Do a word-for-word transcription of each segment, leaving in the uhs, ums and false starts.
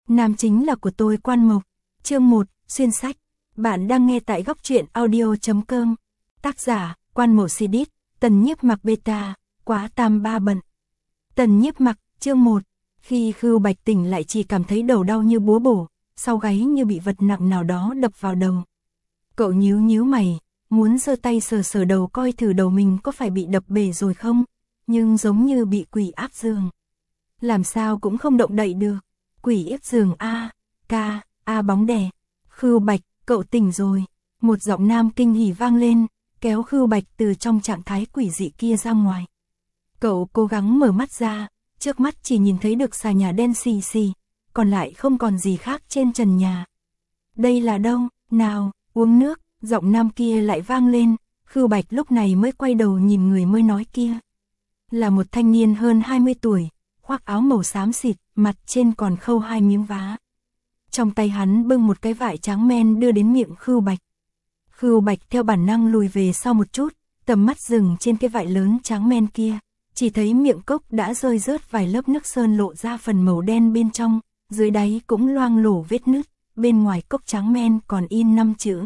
Nam chính là của tôi Quan Mộc. Chương một, xuyên sách. Bạn đang nghe tại góc truyện audio chấm com. Tác giả, Quan Mộc Sidit, Tần Nhiếp Mặc Beta, Quá Tam Ba Bận. Tần Nhiếp Mặc, chương một. Khi Khưu Bạch tỉnh lại chỉ cảm thấy đầu đau như búa bổ, sau gáy như bị vật nặng nào đó đập vào đầu. Cậu nhíu nhíu mày, muốn giơ tay sờ sờ đầu coi thử đầu mình có phải bị đập bể rồi không, nhưng giống như bị quỷ áp giường. Làm sao cũng không động đậy được. Quỷ ép giường a, ca, a bóng đè. Khưu Bạch, cậu tỉnh rồi. Một giọng nam kinh hỉ vang lên, kéo Khưu Bạch từ trong trạng thái quỷ dị kia ra ngoài. Cậu cố gắng mở mắt ra, trước mắt chỉ nhìn thấy được xà nhà đen xì xì, còn lại không còn gì khác trên trần nhà. Đây là đâu? Nào, uống nước, giọng nam kia lại vang lên. Khưu Bạch lúc này mới quay đầu nhìn người mới nói kia. Là một thanh niên hơn hai mươi tuổi, khoác áo màu xám xịt, mặt trên còn khâu hai miếng vá. Trong tay hắn bưng một cái vải trắng men đưa đến miệng Khưu Bạch. Khưu Bạch theo bản năng lùi về sau một chút, tầm mắt dừng trên cái vải lớn trắng men kia, chỉ thấy miệng cốc đã rơi rớt vài lớp nước sơn lộ ra phần màu đen bên trong, dưới đáy cũng loang lổ vết nứt, bên ngoài cốc trắng men còn in năm chữ.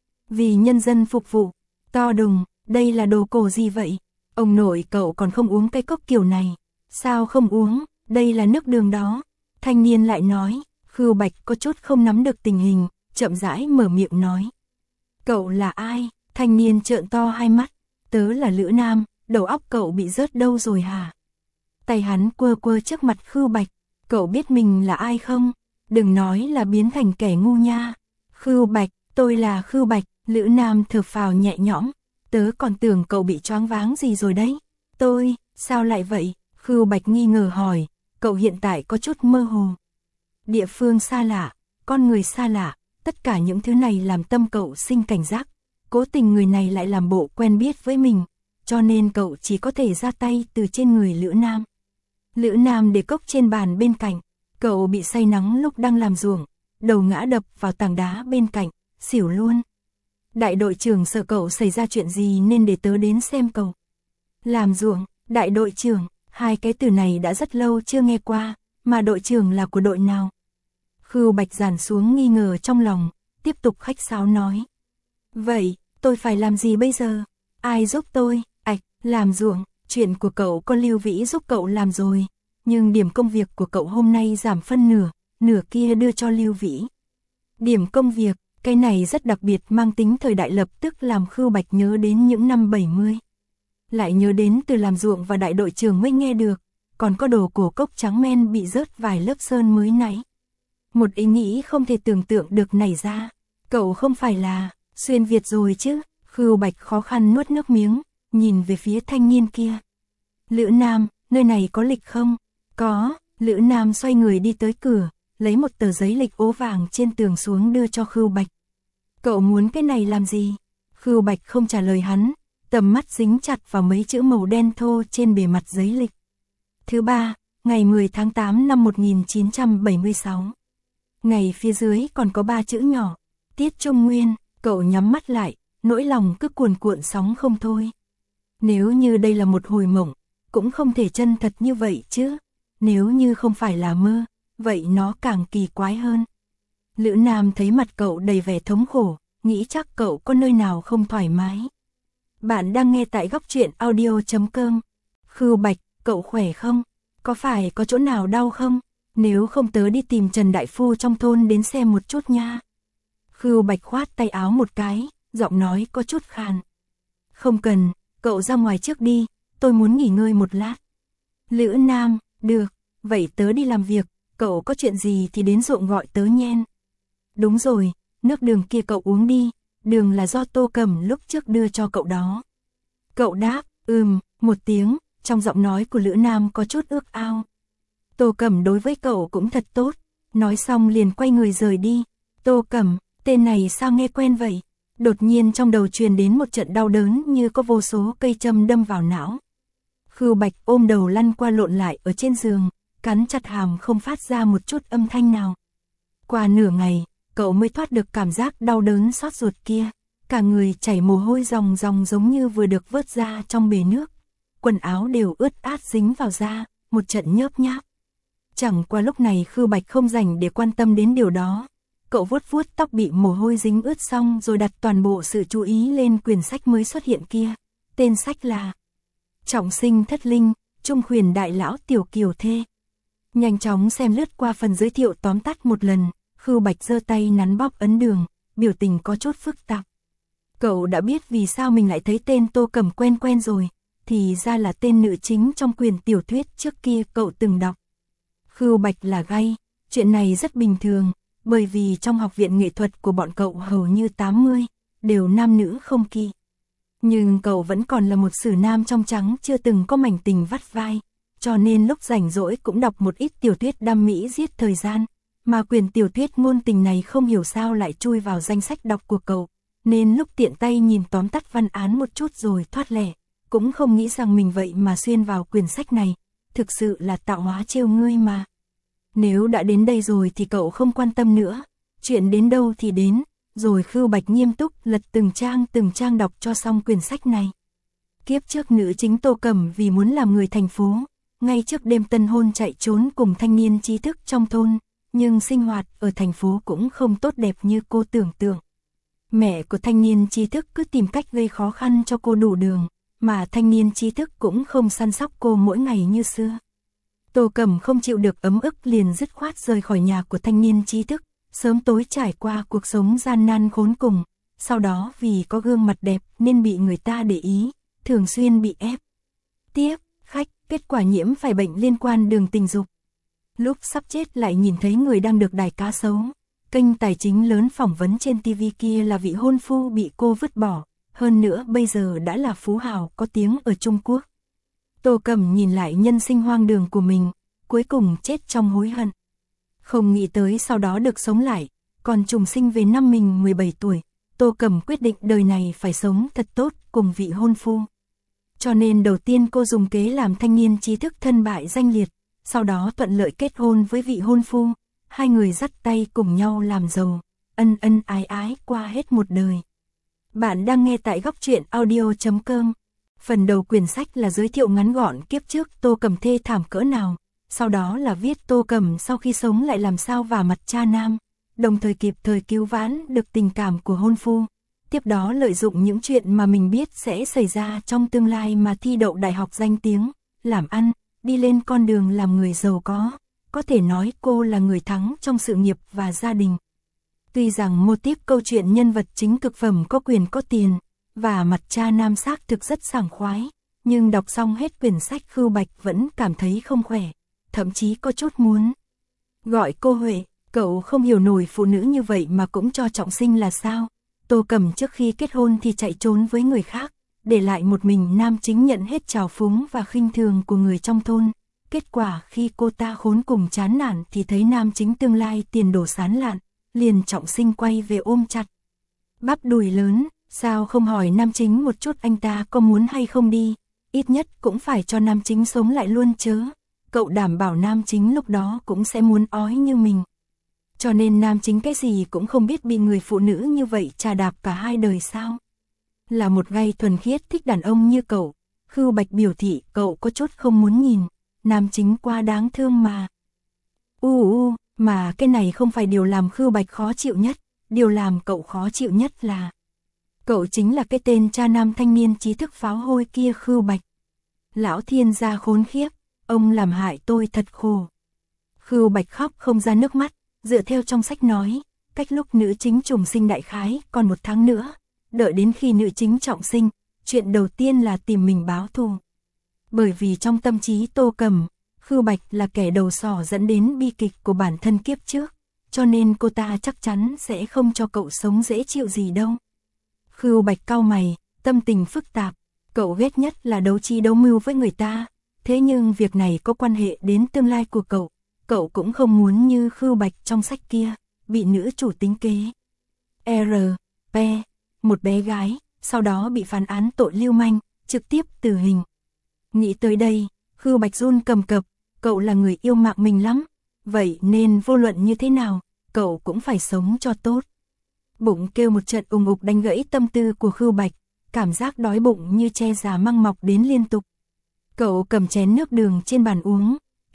Vì nhân dân phục vụ, to đùng, đây là đồ cổ gì vậy? Ông nội cậu còn không uống cái cốc kiểu này. Sao không uống, đây là nước đường đó. Thanh niên lại nói. Khưu Bạch có chút không nắm được tình hình, chậm rãi mở miệng nói. Cậu là ai? Thanh niên trợn to hai mắt. Tớ là Lữ Nam, đầu óc cậu bị rớt đâu rồi hả? Tay hắn quơ quơ trước mặt Khưu Bạch. Cậu biết mình là ai không? Đừng nói là biến thành kẻ ngu nha. Khưu Bạch, tôi là Khưu Bạch. Lữ Nam thở phào nhẹ nhõm. Tớ còn tưởng cậu bị choáng váng gì rồi đấy. Tôi, sao lại vậy? Khưu Bạch nghi ngờ hỏi, cậu hiện tại có chút mơ hồ. Địa phương xa lạ, con người xa lạ, tất cả những thứ này làm tâm cậu sinh cảnh giác. Cố tình người này lại làm bộ quen biết với mình, cho nên cậu chỉ có thể ra tay từ trên người Lữ Nam. Lữ Nam để cốc trên bàn bên cạnh, cậu bị say nắng lúc đang làm ruộng, đầu ngã đập vào tảng đá bên cạnh, xỉu luôn. Đại đội trưởng sợ cậu xảy ra chuyện gì nên để tớ đến xem cậu. Làm ruộng, đại đội trưởng. Hai cái từ này đã rất lâu chưa nghe qua, mà đội trưởng là của đội nào? Khưu Bạch giàn xuống nghi ngờ trong lòng, tiếp tục khách sáo nói. Vậy, tôi phải làm gì bây giờ? Ai giúp tôi? Ảch, làm ruộng, chuyện của cậu có Lưu Vĩ giúp cậu làm rồi, nhưng điểm công việc của cậu hôm nay giảm phân nửa, nửa kia đưa cho Lưu Vĩ. Điểm công việc, cái này rất đặc biệt mang tính thời đại lập tức làm Khưu Bạch nhớ đến những năm bảy mươi. Lại nhớ đến từ làm ruộng và đại đội trưởng mới nghe được, còn có đồ cổ cốc trắng men bị rớt vài lớp sơn mới nãy. Một ý nghĩ không thể tưởng tượng được nảy ra, cậu không phải là xuyên Việt rồi chứ? Khưu Bạch khó khăn nuốt nước miếng, nhìn về phía thanh niên kia. Lữ Nam, nơi này có lịch không? Có. Lữ Nam xoay người đi tới cửa, lấy một tờ giấy lịch ố vàng trên tường xuống đưa cho Khưu Bạch. Cậu muốn cái này làm gì? Khưu Bạch không trả lời hắn. Tầm mắt dính chặt vào mấy chữ màu đen thô trên bề mặt giấy lịch. Thứ ba, ngày mười tháng tám năm một nghìn chín trăm bảy mươi sáu. Ngày phía dưới còn có ba chữ nhỏ. Tiết Trung Nguyên. Cậu nhắm mắt lại, nỗi lòng cứ cuồn cuộn sóng không thôi. Nếu như đây là một hồi mộng, cũng không thể chân thật như vậy chứ. Nếu như không phải là mơ, vậy nó càng kỳ quái hơn. Lữ Nam thấy mặt cậu đầy vẻ thống khổ, nghĩ chắc cậu có nơi nào không thoải mái. Bạn đang nghe tại góc truyện audio chấm com. Khưu Bạch, cậu khỏe không? Có phải có chỗ nào đau không? Nếu không tớ đi tìm Trần Đại Phu trong thôn đến xem một chút nha. Khưu Bạch khoát tay áo một cái, giọng nói có chút khàn. Không cần, cậu ra ngoài trước đi, tôi muốn nghỉ ngơi một lát. Lữ Nam, được, vậy tớ đi làm việc, cậu có chuyện gì thì đến ruộng gọi tớ nhen. Đúng rồi, nước đường kia cậu uống đi. Đường là do Tô Cẩm lúc trước đưa cho cậu đó. Cậu đáp, ừm, một tiếng, trong giọng nói của Lữ Nam có chút ước ao. Tô Cẩm đối với cậu cũng thật tốt, nói xong liền quay người rời đi. Tô Cẩm, tên này sao nghe quen vậy? Đột nhiên trong đầu truyền đến một trận đau đớn như có vô số cây châm đâm vào não. Khưu Bạch ôm đầu lăn qua lộn lại ở trên giường, cắn chặt hàm không phát ra một chút âm thanh nào. Qua nửa ngày, cậu mới thoát được cảm giác đau đớn xót ruột kia, cả người chảy mồ hôi ròng ròng giống như vừa được vớt ra trong bể nước, quần áo đều ướt át dính vào da, một trận nhớp nháp. Chẳng qua lúc này Khưu Bạch không rảnh để quan tâm đến điều đó. Cậu vuốt vuốt tóc bị mồ hôi dính ướt xong rồi đặt toàn bộ sự chú ý lên quyển sách mới xuất hiện kia. Tên sách là Trọng Sinh Thất Linh, Trung Huyền Đại Lão Tiểu Kiều Thê. Nhanh chóng xem lướt qua phần giới thiệu tóm tắt một lần, Khưu Bạch giơ tay nắn bóp ấn đường, biểu tình có chút phức tạp. Cậu đã biết vì sao mình lại thấy tên Tô Cẩm quen quen rồi, thì ra là tên nữ chính trong quyển tiểu thuyết trước kia cậu từng đọc. Khưu Bạch là gay, chuyện này rất bình thường, bởi vì trong học viện nghệ thuật của bọn cậu hầu như tám mươi, đều nam nữ không kỳ. Nhưng cậu vẫn còn là một sử nam trong trắng chưa từng có mảnh tình vắt vai, cho nên lúc rảnh rỗi cũng đọc một ít tiểu thuyết đam mỹ giết thời gian, mà quyển tiểu thuyết ngôn tình này không hiểu sao lại chui vào danh sách đọc của cậu, nên lúc tiện tay nhìn tóm tắt văn án một chút rồi thoát lẻ, cũng không nghĩ rằng mình vậy mà xuyên vào quyển sách này, thực sự là tạo hóa trêu ngươi mà. Nếu đã đến đây rồi thì cậu không quan tâm nữa, chuyện đến đâu thì đến, rồi Khưu Bạch nghiêm túc lật từng trang từng trang đọc cho xong quyển sách này. Kiếp trước nữ chính Tô Cẩm vì muốn làm người thành phố, ngay trước đêm tân hôn chạy trốn cùng thanh niên trí thức trong thôn, nhưng sinh hoạt ở thành phố cũng không tốt đẹp như cô tưởng tượng. Mẹ của thanh niên trí thức cứ tìm cách gây khó khăn cho cô đủ đường, mà thanh niên trí thức cũng không săn sóc cô mỗi ngày như xưa. Tô Cẩm không chịu được ấm ức liền dứt khoát rời khỏi nhà của thanh niên trí thức, sớm tối trải qua cuộc sống gian nan khốn cùng, sau đó vì có gương mặt đẹp nên bị người ta để ý, thường xuyên bị ép tiếp khách, kết quả nhiễm phải bệnh liên quan đường tình dục. Lúc sắp chết lại nhìn thấy người đang được đài cá sấu, kênh tài chính lớn phỏng vấn trên ti vi kia là vị hôn phu bị cô vứt bỏ, hơn nữa bây giờ đã là phú hào có tiếng ở Trung Quốc. Tô Cẩm nhìn lại nhân sinh hoang đường của mình, cuối cùng chết trong hối hận. Không nghĩ tới sau đó được sống lại, còn trùng sinh về năm mình mười bảy tuổi, Tô Cẩm quyết định đời này phải sống thật tốt cùng vị hôn phu. Cho nên đầu tiên cô dùng kế làm thanh niên trí thức thân bại danh liệt, sau đó thuận lợi kết hôn với vị hôn phu, hai người dắt tay cùng nhau làm giàu, ân ân ái ái qua hết một đời. Bạn đang nghe tại góc truyện audio chấm com. Phần đầu quyển sách là giới thiệu ngắn gọn kiếp trước Tô Cẩm thê thảm cỡ nào, sau đó là viết Tô Cẩm sau khi sống lại làm sao vả mặt cha nam, đồng thời kịp thời cứu vãn được tình cảm của hôn phu. Tiếp đó lợi dụng những chuyện mà mình biết sẽ xảy ra trong tương lai mà thi đậu đại học danh tiếng, làm ăn, đi lên con đường làm người giàu có. Có thể nói cô là người thắng trong sự nghiệp và gia đình. Tuy rằng mô típ câu chuyện nhân vật chính cực phẩm có quyền có tiền, và mặt cha nam xác thực rất sảng khoái, nhưng đọc xong hết quyển sách Khưu Bạch vẫn cảm thấy không khỏe, thậm chí có chút muốn gọi cô Huệ. Cậu không hiểu nổi phụ nữ như vậy mà cũng cho trọng sinh là sao. Tô Cẩm trước khi kết hôn thì chạy trốn với người khác, để lại một mình nam chính nhận hết trào phúng và khinh thường của người trong thôn. Kết quả khi cô ta khốn cùng chán nản thì thấy nam chính tương lai tiền đồ sán lạn, liền trọng sinh quay về ôm chặt bắp đùi lớn. Sao không hỏi nam chính một chút anh ta có muốn hay không đi, ít nhất cũng phải cho nam chính sống lại luôn chớ. Cậu đảm bảo nam chính lúc đó cũng sẽ muốn ói như mình. Cho nên nam chính cái gì cũng không biết bị người phụ nữ như vậy trà đạp cả hai đời sao. Là một gay thuần khiết thích đàn ông như cậu, Khưu Bạch biểu thị cậu có chút không muốn nhìn, nam chính quá đáng thương mà. U u, mà cái này không phải điều làm Khưu Bạch khó chịu nhất, điều làm cậu khó chịu nhất là cậu chính là cái tên cha nam thanh niên trí thức pháo hôi kia Khưu Bạch. Lão thiên gia khốn khiếp, ông làm hại tôi thật khổ. Khưu Bạch khóc không ra nước mắt, dựa theo trong sách nói, cách lúc nữ chính trùng sinh đại khái còn một tháng nữa, đợi đến khi nữ chính trọng sinh, chuyện đầu tiên là tìm mình báo thù. Bởi vì trong tâm trí Tô Cẩm, Khưu Bạch là kẻ đầu sỏ dẫn đến bi kịch của bản thân kiếp trước, cho nên cô ta chắc chắn sẽ không cho cậu sống dễ chịu gì đâu. Khưu Bạch cau mày, tâm tình phức tạp, cậu ghét nhất là đấu trí đấu mưu với người ta, thế nhưng việc này có quan hệ đến tương lai của cậu, cậu cũng không muốn như Khưu Bạch trong sách kia, bị nữ chủ tính kế. R. P. Một bé gái, sau đó bị phán án tội lưu manh, trực tiếp tử hình. Nghĩ tới đây, Khưu Bạch run cầm cập, cậu là người yêu mạng mình lắm, vậy nên vô luận như thế nào, cậu cũng phải sống cho tốt. Bụng kêu một trận ùng ục đánh gãy tâm tư của Khưu Bạch, cảm giác đói bụng như tre già măng mọc đến liên tục. Cậu cầm chén nước đường trên bàn uống,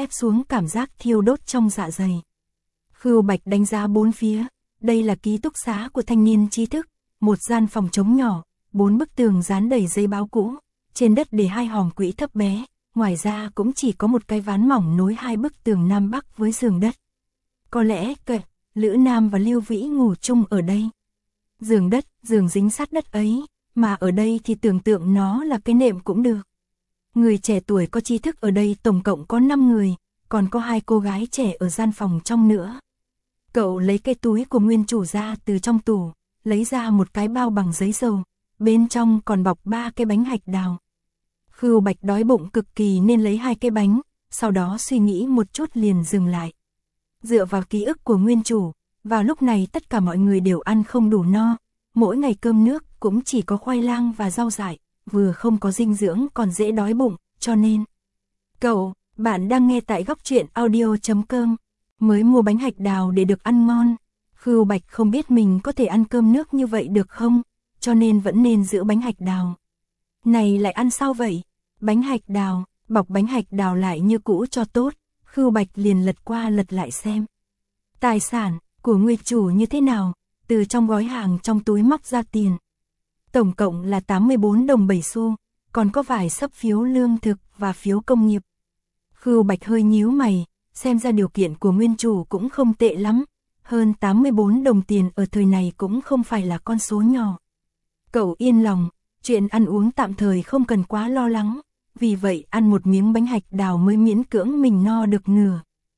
ép xuống cảm giác thiêu đốt trong dạ dày. Khưu Bạch đánh giá bốn phía, đây là ký túc xá của thanh niên trí thức, một gian phòng trống nhỏ, bốn bức tường dán đầy giấy báo cũ, trên đất để hai hòm quỹ thấp bé, ngoài ra cũng chỉ có một cái ván mỏng nối hai bức tường Nam Bắc với giường đất. Có lẽ cậy, Lữ Nam và Lưu Vĩ ngủ chung ở đây. Giường đất, giường dính sát đất ấy, mà ở đây thì tưởng tượng nó là cái nệm cũng được. Người trẻ tuổi có trí thức ở đây tổng cộng có năm người, còn có hai cô gái trẻ ở gian phòng trong nữa. Cậu lấy cái túi của nguyên chủ ra từ trong tủ, lấy ra một cái bao bằng giấy dầu, bên trong còn bọc ba cái bánh hạch đào. Khưu Bạch đói bụng cực kỳ nên lấy hai cái bánh, sau đó suy nghĩ một chút liền dừng lại. Dựa vào ký ức của nguyên chủ, vào lúc này tất cả mọi người đều ăn không đủ no, mỗi ngày cơm nước cũng chỉ có khoai lang và rau dại, vừa không có dinh dưỡng còn dễ đói bụng, cho nên. Cậu, bạn đang nghe tại góc truyện audio chấm com, mới mua bánh hạch đào để được ăn ngon. Khưu Bạch không biết mình có thể ăn cơm nước như vậy được không, cho nên vẫn nên giữ bánh hạch đào. Này lại ăn sao vậy? Bánh hạch đào, bọc bánh hạch đào lại như cũ cho tốt, Khưu Bạch liền lật qua lật lại xem. Tài sản của nguyên chủ như thế nào, từ trong gói hàng trong túi móc ra tiền. Tổng cộng là tám mươi bốn đồng bảy xu, còn có vài xấp phiếu lương thực và phiếu công nghiệp. Khưu Bạch hơi nhíu mày, xem ra điều kiện của nguyên chủ cũng không tệ lắm, hơn tám mươi bốn đồng tiền ở thời này cũng không phải là con số nhỏ. Cậu yên lòng, chuyện ăn uống tạm thời không cần quá lo lắng, vì vậy ăn một miếng bánh hạch đào mới miễn cưỡng mình no được nửa.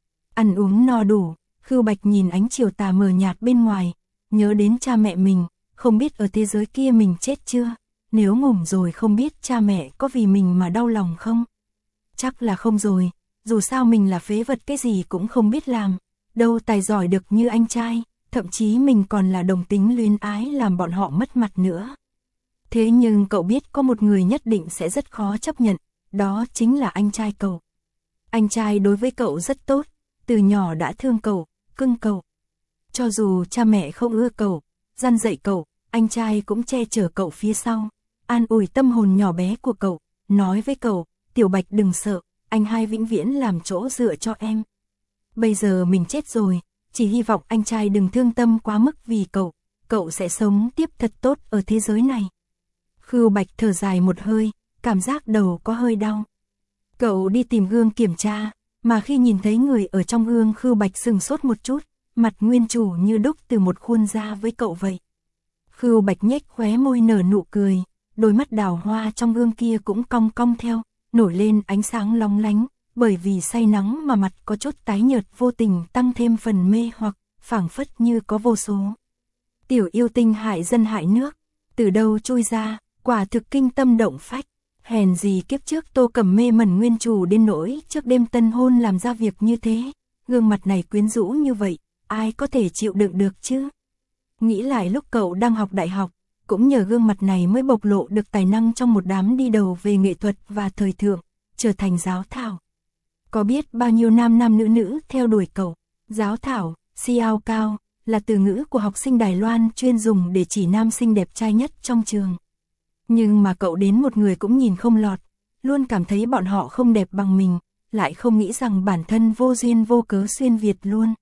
Ăn uống no đủ, Khưu Bạch nhìn ánh chiều tà mờ nhạt bên ngoài, nhớ đến cha mẹ mình, không biết ở thế giới kia mình chết chưa, nếu ngủ rồi không biết cha mẹ có vì mình mà đau lòng không. Chắc là không rồi, dù sao mình là phế vật cái gì cũng không biết làm, đâu tài giỏi được như anh trai, thậm chí mình còn là đồng tính luyến ái làm bọn họ mất mặt nữa. Thế nhưng cậu biết có một người nhất định sẽ rất khó chấp nhận, đó chính là anh trai cậu. Anh trai đối với cậu rất tốt, từ nhỏ đã thương cậu, cưng cậu. Cho dù cha mẹ không ưa cậu, răn dạy cậu, anh trai cũng che chở cậu phía sau, an ủi tâm hồn nhỏ bé của cậu, nói với cậu, Tiểu Bạch đừng sợ, anh hai vĩnh viễn làm chỗ dựa cho em. Bây giờ mình chết rồi, chỉ hy vọng anh trai đừng thương tâm quá mức vì cậu, cậu sẽ sống tiếp thật tốt ở thế giới này. Khưu Bạch thở dài một hơi, cảm giác đầu có hơi đau. Cậu đi tìm gương kiểm tra, mà khi nhìn thấy người ở trong gương Khưu Bạch sừng sốt một chút, mặt nguyên chủ như đúc từ một khuôn ra với cậu vậy. Khưu Bạch nhếch khóe môi nở nụ cười, đôi mắt đào hoa trong gương kia cũng cong cong theo, nổi lên ánh sáng lóng lánh, bởi vì say nắng mà mặt có chút tái nhợt vô tình tăng thêm phần mê hoặc, phảng phất như có vô số. Tiểu yêu tinh hại dân hại nước, từ đâu trôi ra, quả thực kinh tâm động phách. Hèn gì kiếp trước Tô Cẩm mê mẩn nguyên chủ đến nỗi trước đêm tân hôn làm ra việc như thế, gương mặt này quyến rũ như vậy, ai có thể chịu đựng được chứ? Nghĩ lại lúc cậu đang học đại học, cũng nhờ gương mặt này mới bộc lộ được tài năng trong một đám đi đầu về nghệ thuật và thời thượng, trở thành giáo thảo. Có biết bao nhiêu nam nam nữ nữ theo đuổi cậu, giáo thảo, siao cao, là từ ngữ của học sinh Đài Loan chuyên dùng để chỉ nam sinh đẹp trai nhất trong trường. Nhưng mà cậu đến một người cũng nhìn không lọt, luôn cảm thấy bọn họ không đẹp bằng mình, lại không nghĩ rằng bản thân vô duyên vô cớ xuyên Việt luôn.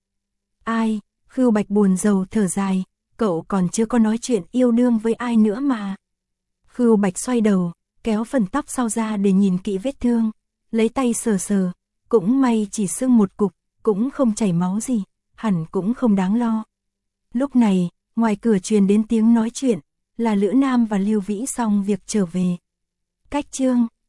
Ai, Khưu Bạch buồn rầu thở dài, cậu còn chưa có nói chuyện yêu đương với ai nữa mà. Khưu Bạch xoay đầu, kéo phần tóc sau ra để nhìn kỹ vết thương, lấy tay sờ sờ, cũng may chỉ sưng một cục, cũng không chảy máu gì, hẳn cũng không đáng lo. Lúc này, ngoài cửa truyền đến tiếng nói chuyện, là Lữ Nam và Lưu Vĩ xong việc trở về. Cách chương,